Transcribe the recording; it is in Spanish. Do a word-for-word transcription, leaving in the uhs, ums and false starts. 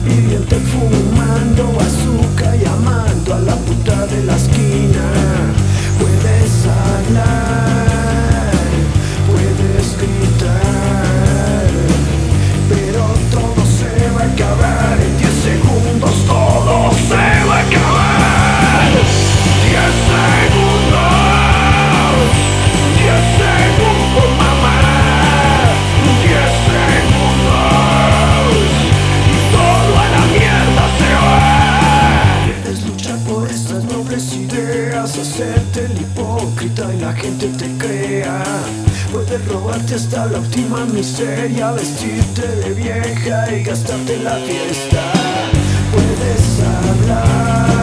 viviente fumando bazooka y amando a la puta de la esquina. Puedes hablar, puedes gritar, pero todo se va a acabar en diez segundos, todo se va a acabar. diez segundos, diez segundos, mamá, diez segundos y todo a la mierda se va. Puedes luchar por estas nobles ideas, hacerte el hipócrita y la gente te crea. Puedes robarte hasta la última miseria, vestirte de vieja y gastarte en la fiesta. Puedes hablar,